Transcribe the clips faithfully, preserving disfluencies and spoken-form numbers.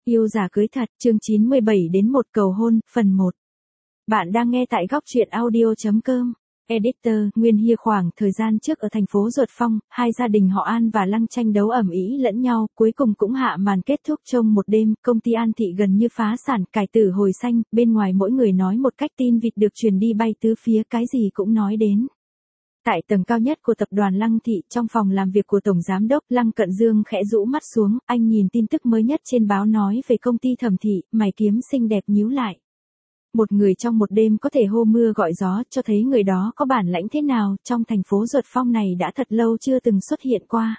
Yêu giả cưới thật, chương chín mươi bảy đến một cầu hôn, phần một. Bạn đang nghe tại góc truyện audio chấm com. Editor, Nguyên Hy khoảng thời gian trước ở thành phố Duật Phong, hai gia đình họ An và Lăng tranh đấu ầm ĩ lẫn nhau, cuối cùng cũng hạ màn kết thúc trong một đêm, công ty An Thị gần như phá sản, cải tử hồi xanh, bên ngoài mỗi người nói một cách tin vịt được truyền đi bay tứ phía, cái gì cũng nói đến. Tại tầng cao nhất của tập đoàn Lăng Thị, trong phòng làm việc của Tổng Giám đốc, Lăng Cận Dương khẽ rũ mắt xuống, anh nhìn tin tức mới nhất trên báo nói về công ty Thẩm Thị, mày kiếm xinh đẹp nhíu lại. Một người trong một đêm có thể hô mưa gọi gió, cho thấy người đó có bản lãnh thế nào, trong thành phố Duật Phong này đã thật lâu chưa từng xuất hiện qua.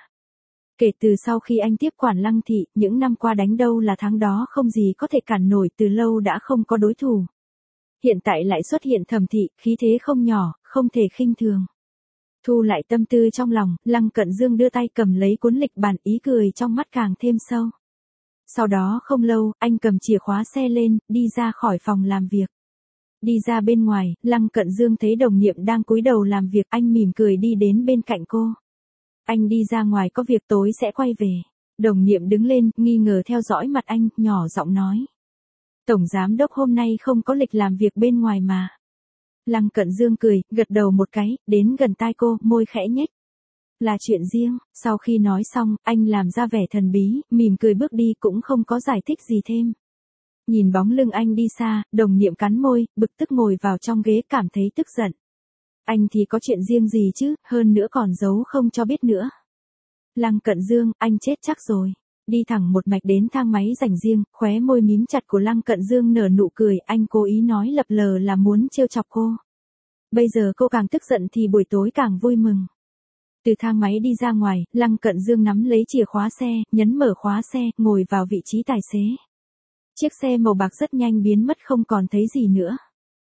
Kể từ sau khi anh tiếp quản Lăng Thị, những năm qua đánh đâu là thắng đó, không gì có thể cản nổi, từ lâu đã không có đối thủ. Hiện tại lại xuất hiện Thẩm Thị, khí thế không nhỏ, không thể khinh thường. Thu lại tâm tư trong lòng, Lăng Cận Dương đưa tay cầm lấy cuốn lịch bản, ý cười trong mắt càng thêm sâu. Sau đó không lâu, anh cầm chìa khóa xe lên, đi ra khỏi phòng làm việc. Đi ra bên ngoài, Lăng Cận Dương thấy đồng nghiệp đang cúi đầu làm việc, anh mỉm cười đi đến bên cạnh cô. Anh đi ra ngoài có việc tối sẽ quay về. Đồng nghiệp đứng lên, nghi ngờ theo dõi mặt anh, nhỏ giọng nói. Tổng Giám đốc hôm nay không có lịch làm việc bên ngoài mà. Lăng Cận Dương cười, gật đầu một cái, đến gần tai cô, môi khẽ nhếch. Là chuyện riêng, sau khi nói xong, anh làm ra vẻ thần bí, mỉm cười bước đi cũng không có giải thích gì thêm. Nhìn bóng lưng anh đi xa, đồng nhiệm cắn môi, bực tức ngồi vào trong ghế cảm thấy tức giận. Anh thì có chuyện riêng gì chứ, hơn nữa còn giấu không cho biết nữa. Lăng Cận Dương, anh chết chắc rồi. Đi thẳng một mạch đến thang máy dành riêng, khóe môi mím chặt của Lăng Cận Dương nở nụ cười, anh cố ý nói lập lờ là muốn trêu chọc cô. Bây giờ cô càng tức giận thì buổi tối càng vui mừng. Từ thang máy đi ra ngoài, Lăng Cận Dương nắm lấy chìa khóa xe, nhấn mở khóa xe, ngồi vào vị trí tài xế. Chiếc xe màu bạc rất nhanh biến mất không còn thấy gì nữa.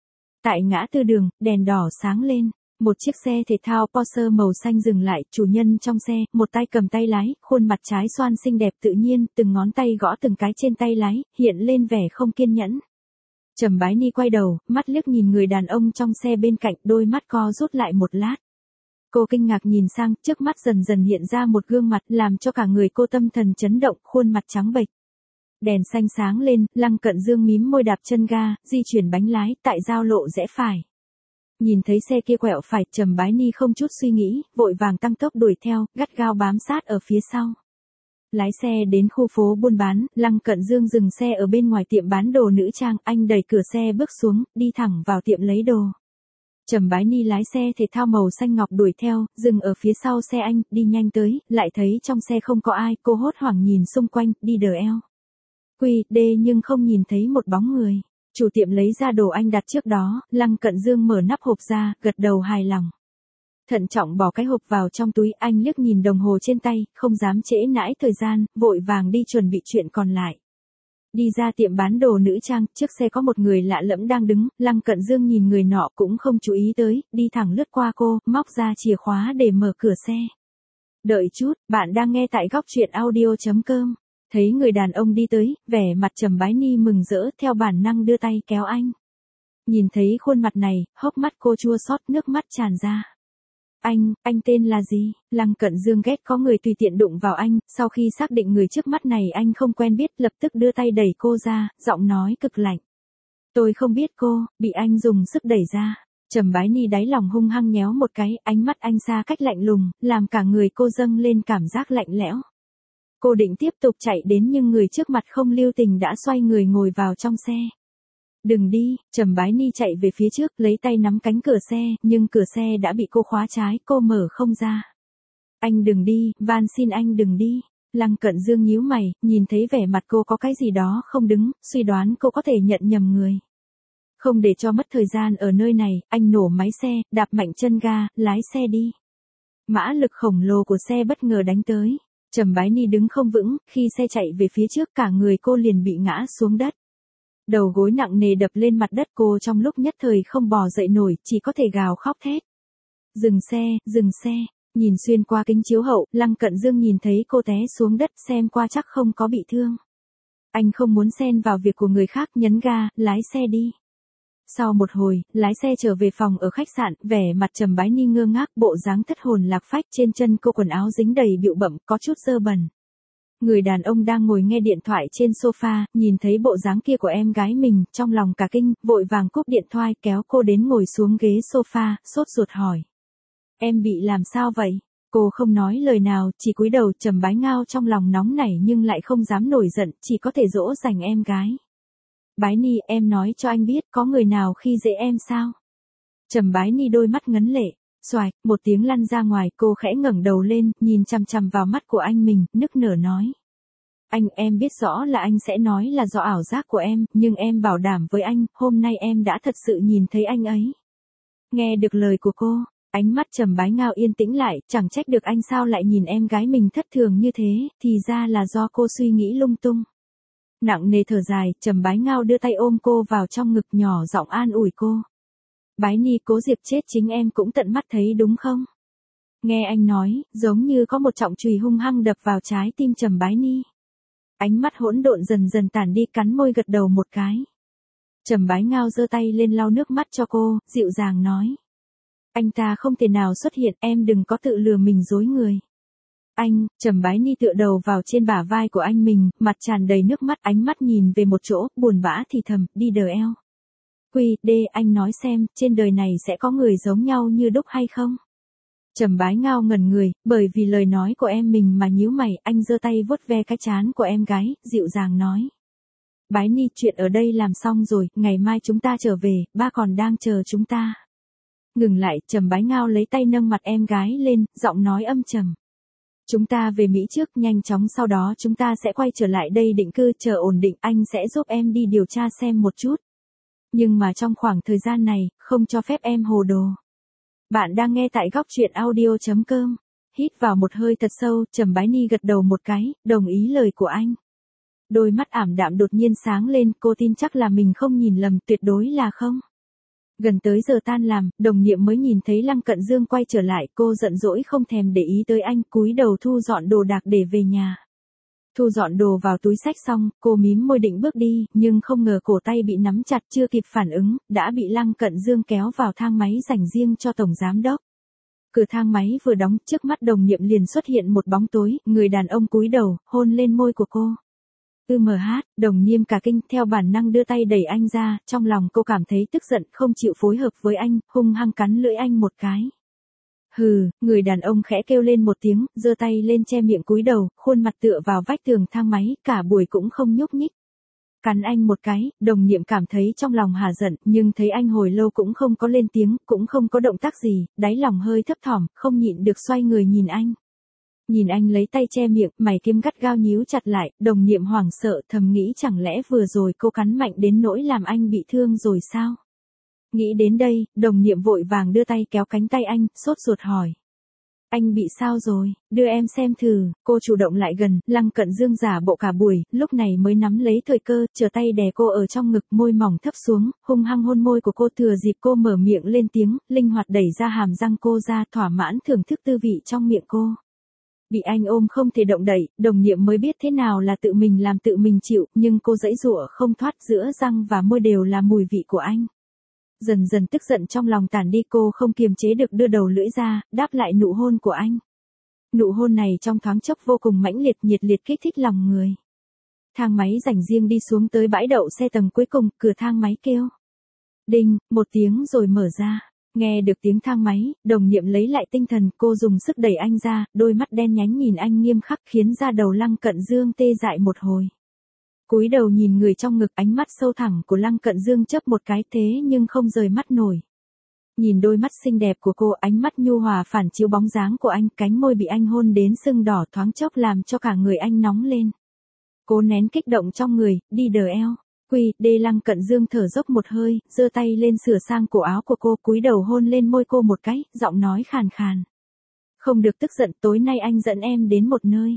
Tại ngã tư đường, đèn đỏ sáng lên. Một chiếc xe thể thao Porsche màu xanh dừng lại, chủ nhân trong xe, một tay cầm tay lái, khuôn mặt trái xoan xinh đẹp tự nhiên, từng ngón tay gõ từng cái trên tay lái, hiện lên vẻ không kiên nhẫn. Trầm Bái Ni quay đầu, mắt liếc nhìn người đàn ông trong xe bên cạnh, đôi mắt co rút lại một lát. Cô kinh ngạc nhìn sang, trước mắt dần dần hiện ra một gương mặt, làm cho cả người cô tâm thần chấn động, khuôn mặt trắng bệch. Đèn xanh sáng lên, Lăng Cận Dương mím môi đạp chân ga, di chuyển bánh lái, tại giao lộ rẽ phải. Nhìn thấy xe kia quẹo phải, Trầm Bái Ni không chút suy nghĩ, vội vàng tăng tốc đuổi theo, gắt gao bám sát ở phía sau. Lái xe đến khu phố buôn bán, Lăng Cận Dương dừng xe ở bên ngoài tiệm bán đồ nữ trang, anh đẩy cửa xe bước xuống, đi thẳng vào tiệm lấy đồ. Trầm Bái Ni lái xe thể thao màu xanh ngọc đuổi theo, dừng ở phía sau xe anh, đi nhanh tới, lại thấy trong xe không có ai, cô hốt hoảng nhìn xung quanh, đi đờ eo. Quy, đê nhưng không nhìn thấy một bóng người. Chủ tiệm lấy ra đồ anh đặt trước đó, Lăng Cận Dương mở nắp hộp ra, gật đầu hài lòng. Thận trọng bỏ cái hộp vào trong túi, anh liếc nhìn đồng hồ trên tay, không dám trễ nãi thời gian, vội vàng đi chuẩn bị chuyện còn lại. Đi ra tiệm bán đồ nữ trang, trước xe có một người lạ lẫm đang đứng, Lăng Cận Dương nhìn người nọ cũng không chú ý tới, đi thẳng lướt qua cô, móc ra chìa khóa để mở cửa xe. Đợi chút, bạn đang nghe tại góc truyện audio chấm com. Thấy người đàn ông đi tới, vẻ mặt Trầm Bái Ni mừng rỡ, theo bản năng đưa tay kéo anh. Nhìn thấy khuôn mặt này, hốc mắt cô chua xót, nước mắt tràn ra. Anh, anh tên là gì? Lăng Cận Dương ghét có người tùy tiện đụng vào anh, sau khi xác định người trước mắt này anh không quen biết, lập tức đưa tay đẩy cô ra, giọng nói cực lạnh. Tôi không biết cô, bị anh dùng sức đẩy ra. Trầm Bái Ni đáy lòng hung hăng nhéo một cái, ánh mắt anh xa cách lạnh lùng, làm cả người cô dâng lên cảm giác lạnh lẽo. Cô định tiếp tục chạy đến nhưng người trước mặt không lưu tình đã xoay người ngồi vào trong xe. Đừng đi, Trầm Bái Ni chạy về phía trước, lấy tay nắm cánh cửa xe, nhưng cửa xe đã bị cô khóa trái, cô mở không ra. Anh đừng đi, van xin anh đừng đi. Lăng Cận Dương nhíu mày, nhìn thấy vẻ mặt cô có cái gì đó không đứng, suy đoán cô có thể nhận nhầm người. Không để cho mất thời gian ở nơi này, anh nổ máy xe, đạp mạnh chân ga, lái xe đi. Mã lực khổng lồ của xe bất ngờ đánh tới. Trầm Bái Ni đứng không vững, khi xe chạy về phía trước cả người cô liền bị ngã xuống đất. Đầu gối nặng nề đập lên mặt đất, cô trong lúc nhất thời không bò dậy nổi, chỉ có thể gào khóc thét. Dừng xe, dừng xe, nhìn xuyên qua kính chiếu hậu, Lăng Cận Dương nhìn thấy cô té xuống đất, xem qua chắc không có bị thương. Anh không muốn xen vào việc của người khác, nhấn ga, lái xe đi. Sau một hồi, lái xe trở về phòng ở khách sạn, vẻ mặt Trầm Bái Ni ngơ ngác, bộ dáng thất hồn lạc phách, trên chân cô quần áo dính đầy bụi bặm, có chút dơ bẩn. Người đàn ông đang ngồi nghe điện thoại trên sofa, nhìn thấy bộ dáng kia của em gái mình, trong lòng cả kinh, vội vàng cúp điện thoại kéo cô đến ngồi xuống ghế sofa, sốt ruột hỏi. Em bị làm sao vậy? Cô không nói lời nào, chỉ cúi đầu. Trầm Bái Ngao trong lòng nóng nảy nhưng lại không dám nổi giận, chỉ có thể dỗ dành em gái. Bái Ni, em nói cho anh biết có người nào khi dễ em sao? Trầm Bái Ni đôi mắt ngấn lệ, xoài, một tiếng lăn ra ngoài, cô khẽ ngẩng đầu lên, nhìn chằm chằm vào mắt của anh mình, nức nở nói. Anh, em biết rõ là anh sẽ nói là do ảo giác của em, nhưng em bảo đảm với anh, hôm nay em đã thật sự nhìn thấy anh ấy. Nghe được lời của cô, ánh mắt Trầm Bái Ngao yên tĩnh lại, chẳng trách được anh sao lại nhìn em gái mình thất thường như thế, thì ra là do cô suy nghĩ lung tung. Nặng nề thở dài, Trầm Bái Ngao đưa tay ôm cô vào trong ngực, nhỏ giọng an ủi cô. Bái Ni, Cố Diệp chết chính em cũng tận mắt thấy đúng không? Nghe anh nói, giống như có một trọng chùy hung hăng đập vào trái tim Trầm Bái Ni. Ánh mắt hỗn độn dần dần tản đi, cắn môi gật đầu một cái. Trầm Bái Ngao giơ tay lên lau nước mắt cho cô, dịu dàng nói. Anh ta không thể nào xuất hiện, em đừng có tự lừa mình dối người. Anh, Trầm Bái Ni tựa đầu vào trên bả vai của anh mình, mặt tràn đầy nước mắt, ánh mắt nhìn về một chỗ, buồn bã thì thầm, đi đờ eo. Quy, đê, anh nói xem, trên đời này sẽ có người giống nhau như đúc hay không? Trầm Bái Ngao ngẩn người, bởi vì lời nói của em mình mà nhíu mày, anh giơ tay vuốt ve cái trán của em gái, dịu dàng nói. Bái Ni, chuyện ở đây làm xong rồi, ngày mai chúng ta trở về, ba còn đang chờ chúng ta. Ngừng lại, Trầm Bái Ngao lấy tay nâng mặt em gái lên, giọng nói âm trầm. Chúng ta về Mỹ trước, nhanh chóng sau đó chúng ta sẽ quay trở lại đây định cư, chờ ổn định, anh sẽ giúp em đi điều tra xem một chút. Nhưng mà trong khoảng thời gian này, không cho phép em hồ đồ. Bạn đang nghe tại góc truyện audio chấm com. Hít vào một hơi thật sâu, Trầm Bái Ni gật đầu một cái, đồng ý lời của anh. Đôi mắt ảm đạm đột nhiên sáng lên, cô tin chắc là mình không nhìn lầm, tuyệt đối là không. Gần tới giờ tan làm, đồng nhiệm mới nhìn thấy Lăng Cận Dương quay trở lại, cô giận dỗi không thèm để ý tới anh, cúi đầu thu dọn đồ đạc để về nhà. Thu dọn đồ vào túi xách xong, cô mím môi định bước đi, nhưng không ngờ cổ tay bị nắm chặt, chưa kịp phản ứng, đã bị Lăng Cận Dương kéo vào thang máy dành riêng cho tổng giám đốc. Cửa thang máy vừa đóng, trước mắt đồng nhiệm liền xuất hiện một bóng tối, người đàn ông cúi đầu, hôn lên môi của cô. Ư mờ hát, đồng nghiêm cả kinh, theo bản năng đưa tay đẩy anh ra, trong lòng cô cảm thấy tức giận, không chịu phối hợp với anh, hung hăng cắn lưỡi anh một cái. Hừ, người đàn ông khẽ kêu lên một tiếng, giơ tay lên che miệng cúi đầu, khuôn mặt tựa vào vách tường thang máy, cả buổi cũng không nhúc nhích. Cắn anh một cái, đồng nhiệm cảm thấy trong lòng hả giận, nhưng thấy anh hồi lâu cũng không có lên tiếng, cũng không có động tác gì, đáy lòng hơi thấp thỏm, không nhịn được xoay người nhìn anh. Nhìn anh lấy tay che miệng, mày kiếm gắt gao nhíu chặt lại, đồng nhiệm hoảng sợ, thầm nghĩ chẳng lẽ vừa rồi cô cắn mạnh đến nỗi làm anh bị thương rồi sao? Nghĩ đến đây, đồng nhiệm vội vàng đưa tay kéo cánh tay anh, sốt ruột hỏi. Anh bị sao rồi, đưa em xem thử, cô chủ động lại gần, Lăng Cận Dương giả bộ cả buổi, lúc này mới nắm lấy thời cơ, trở tay đè cô ở trong ngực, môi mỏng thấp xuống, hung hăng hôn môi của cô, thừa dịp cô mở miệng lên tiếng, linh hoạt đẩy ra hàm răng cô ra, thỏa mãn thưởng thức tư vị trong miệng cô. Bị anh ôm không thể động đậy, đồng nhiệm mới biết thế nào là tự mình làm tự mình chịu, nhưng cô giãy giụa không thoát, giữa răng và môi đều là mùi vị của anh. Dần dần tức giận trong lòng tản đi, cô không kiềm chế được đưa đầu lưỡi ra, đáp lại nụ hôn của anh. Nụ hôn này trong thoáng chốc vô cùng mãnh liệt, nhiệt liệt kích thích lòng người. Thang máy dành riêng đi xuống tới bãi đậu xe tầng cuối cùng, cửa thang máy kêu. Đinh, một tiếng rồi mở ra. Nghe được tiếng thang máy, đồng nhiệm lấy lại tinh thần, cô dùng sức đẩy anh ra, đôi mắt đen nhánh nhìn anh nghiêm khắc khiến da đầu Lăng Cận Dương tê dại một hồi. Cúi đầu nhìn người trong ngực, ánh mắt sâu thẳm của Lăng Cận Dương chớp một cái thế nhưng không rời mắt nổi. Nhìn đôi mắt xinh đẹp của cô, ánh mắt nhu hòa phản chiếu bóng dáng của anh, cánh môi bị anh hôn đến sưng đỏ thoáng chốc làm cho cả người anh nóng lên. Cố nén kích động trong người, đi đờ eo. Quy, đê Lăng Cận Dương thở dốc một hơi, giơ tay lên sửa sang cổ áo của cô, cúi đầu hôn lên môi cô một cái, giọng nói khàn khàn. Không được tức giận, tối nay anh dẫn em đến một nơi.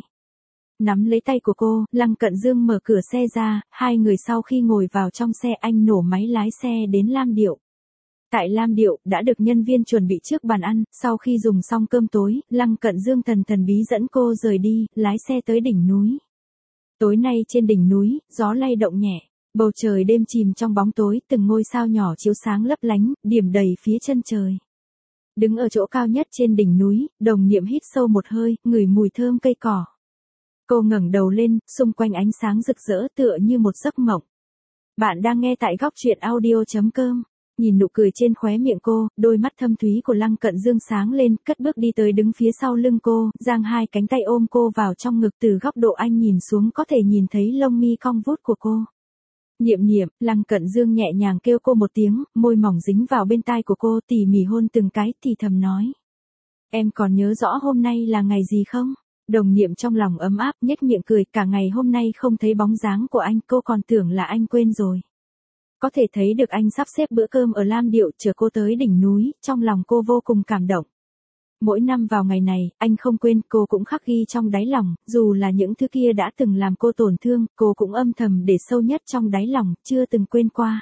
Nắm lấy tay của cô, Lăng Cận Dương mở cửa xe ra, hai người sau khi ngồi vào trong xe, anh nổ máy lái xe đến Lam Điệu. Tại Lam Điệu, đã được nhân viên chuẩn bị trước bàn ăn, sau khi dùng xong cơm tối, Lăng Cận Dương thần thần bí dẫn cô rời đi, lái xe tới đỉnh núi. Tối nay trên đỉnh núi, gió lay động nhẹ. Bầu trời đêm chìm trong bóng tối, từng ngôi sao nhỏ chiếu sáng lấp lánh, điểm đầy phía chân trời. Đứng ở chỗ cao nhất trên đỉnh núi, đồng nhiệm hít sâu một hơi, ngửi mùi thơm cây cỏ. Cô ngẩng đầu lên, xung quanh ánh sáng rực rỡ tựa như một giấc mộng. Bạn đang nghe tại góc truyện audio.com. Nhìn nụ cười trên khóe miệng cô, đôi mắt thâm thúy của Lăng Cận Dương sáng lên, cất bước đi tới đứng phía sau lưng cô, giang hai cánh tay ôm cô vào trong ngực. Từ góc độ anh nhìn xuống có thể nhìn thấy lông mi cong vút của cô. Niệm niệm, Lăng Cận Dương nhẹ nhàng kêu cô một tiếng, môi mỏng dính vào bên tai của cô, tỉ mỉ hôn từng cái, thì thầm nói. Em còn nhớ rõ hôm nay là ngày gì không? Đồng Niệm trong lòng ấm áp, nhếch miệng cười, cả ngày hôm nay không thấy bóng dáng của anh, cô còn tưởng là anh quên rồi. Có thể thấy được anh sắp xếp bữa cơm ở Lam Điệu chờ cô tới đỉnh núi, trong lòng cô vô cùng cảm động. Mỗi năm vào ngày này, anh không quên, cô cũng khắc ghi trong đáy lòng, dù là những thứ kia đã từng làm cô tổn thương, cô cũng âm thầm để sâu nhất trong đáy lòng, chưa từng quên qua.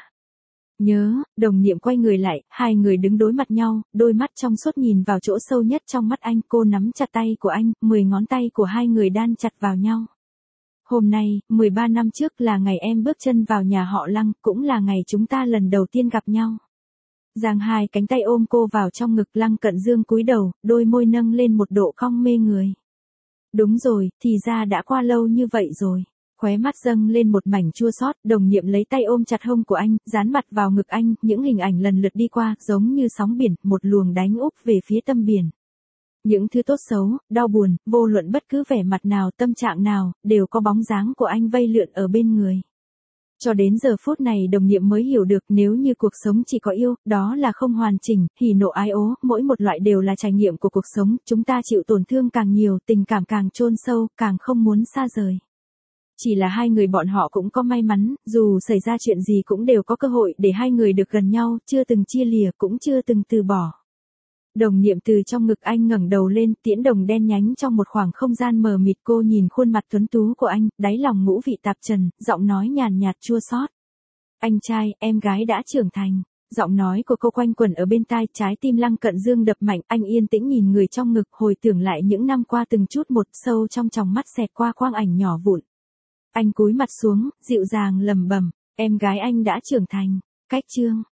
Nhớ, Đồng Niệm quay người lại, hai người đứng đối mặt nhau, đôi mắt trong suốt nhìn vào chỗ sâu nhất trong mắt anh, cô nắm chặt tay của anh, mười ngón tay của hai người đan chặt vào nhau. Hôm nay, mười ba năm trước là ngày em bước chân vào nhà họ Lăng, cũng là ngày chúng ta lần đầu tiên gặp nhau. Giang hai cánh tay ôm cô vào trong ngực, Lăng Cận Dương cúi đầu, đôi môi nâng lên một độ cong mê người. Đúng rồi, thì ra đã qua lâu như vậy rồi. Khóe mắt dâng lên một mảnh chua xót, Đồng Niệm lấy tay ôm chặt hông của anh, dán mặt vào ngực anh, những hình ảnh lần lượt đi qua, giống như sóng biển, một luồng đánh úp về phía tâm biển. Những thứ tốt xấu, đau buồn, vô luận bất cứ vẻ mặt nào, tâm trạng nào, đều có bóng dáng của anh vây lượn ở bên người. Cho đến giờ phút này Đồng Niệm mới hiểu được, nếu như cuộc sống chỉ có yêu, đó là không hoàn chỉnh, hỉ nộ ái ố, mỗi một loại đều là trải nghiệm của cuộc sống, chúng ta chịu tổn thương càng nhiều, tình cảm càng chôn sâu, càng không muốn xa rời. Chỉ là hai người bọn họ cũng có may mắn, dù xảy ra chuyện gì cũng đều có cơ hội để hai người được gần nhau, chưa từng chia lìa, cũng chưa từng từ bỏ. Đồng Niệm từ trong ngực anh ngẩng đầu lên, tiễn đồng đen nhánh trong một khoảng không gian mờ mịt, cô nhìn khuôn mặt tuấn tú của anh, đáy lòng ngũ vị tạp trần, giọng nói nhàn nhạt chua xót. Anh trai, em gái đã trưởng thành. Giọng nói của cô quanh quẩn ở bên tai, trái tim Lăng Cận Dương đập mạnh, anh yên tĩnh nhìn người trong ngực, hồi tưởng lại những năm qua từng chút một, sâu trong tròng mắt xẹt qua quang ảnh nhỏ vụn. Anh cúi mặt xuống, dịu dàng lẩm bẩm, em gái anh đã trưởng thành. Cách chương